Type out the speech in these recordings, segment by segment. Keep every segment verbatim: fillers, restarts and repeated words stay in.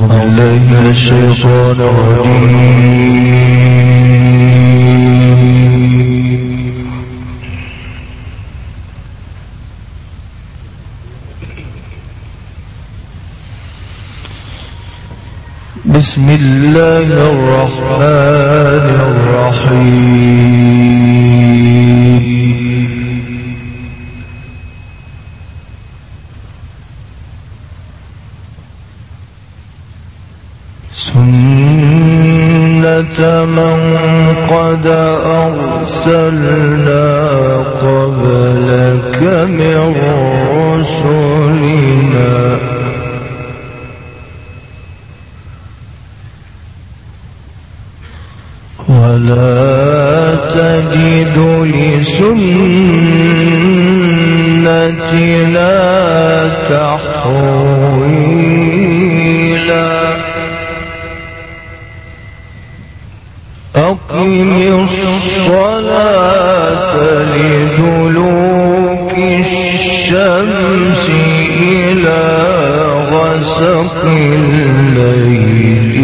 بالله من الشيطان الرجيم. بسم الله الرحمن الرحيم. سنة من قد أرسلنا قبلك من رسلنا ولا تجد لسنتنا تحويلا. أقم الصلاة لدلوك الشمس إلى غسق الليل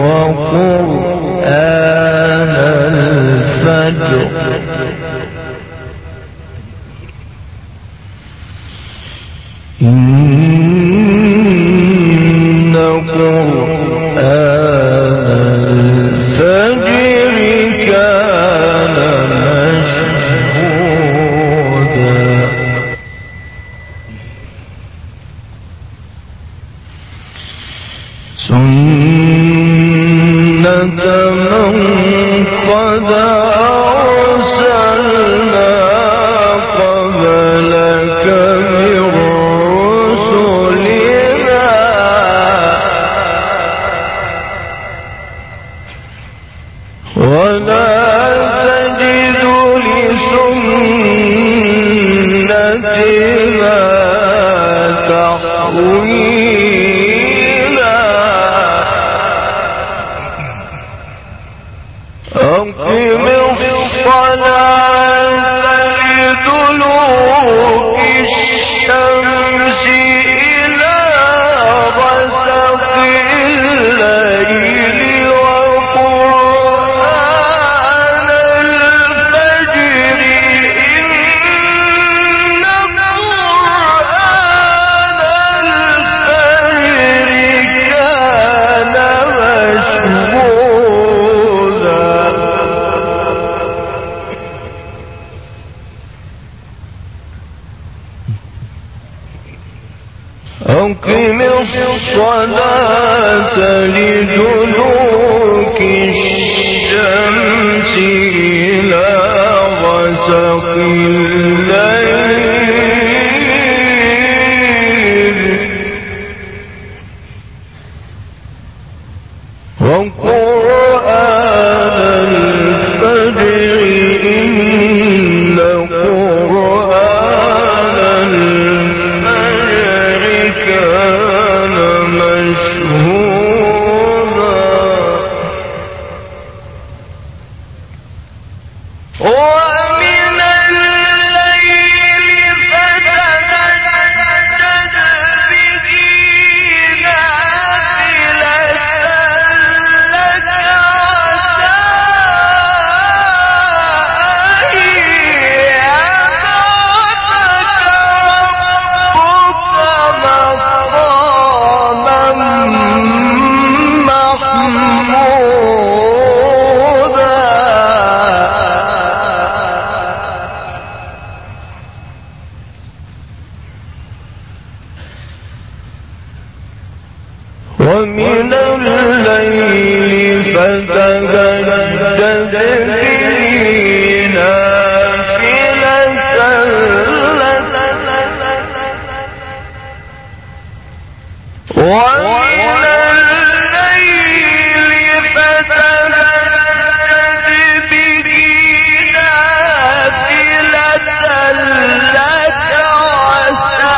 وقرآن الفجر إن قرآن الفجر كان مشهودا. سنة من قد أرسلنا قبلك من رسلنا ولا تجد لسنتنا تحويلا. أقم الصلاة لدلوك الشمس إلى غسق الليل وقرآن الفجر إن قرآن الفجر كان مشهودا. أقم الصلاة لدلوك الشمس إلى غسق الليل وقرآن الفجر إن قرآن الفجر كان مشهودا. ومن الليل فتهجد به نافلة لك عسى أن يبعثك ربك مقاما محمودا. ومن الليل فتهجد به نافلة لك ومن الليل فتهجد به نافلة لك عسى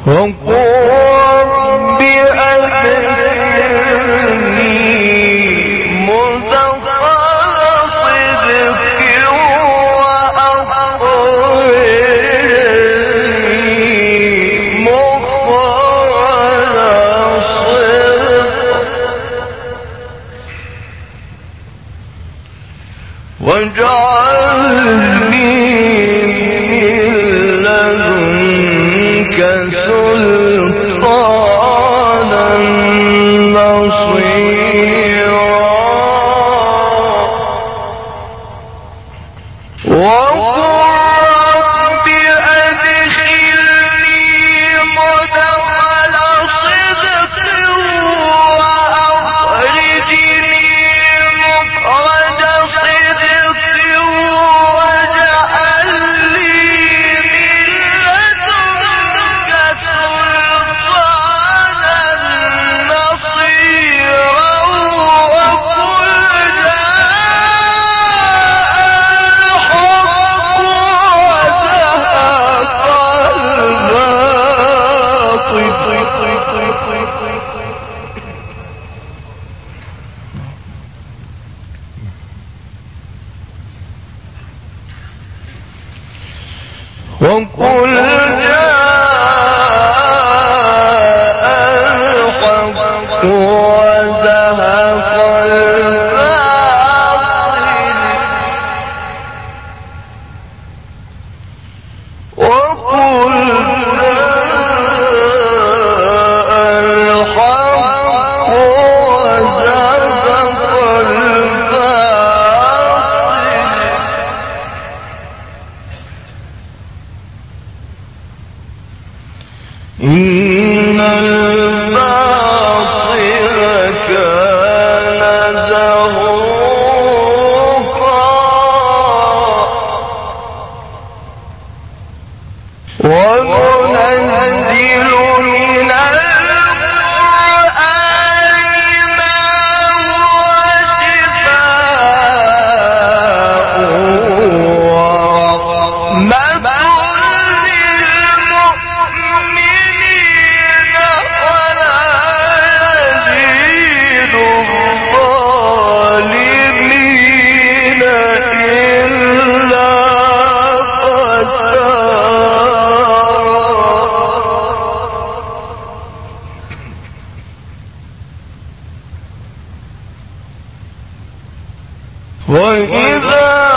وقل جاء الحق وزهق الباطل وقل جاء الحق وزهق إن الباطل كان زهوقا وننزل من القرآن ما هو شفاء ورحمة وإذا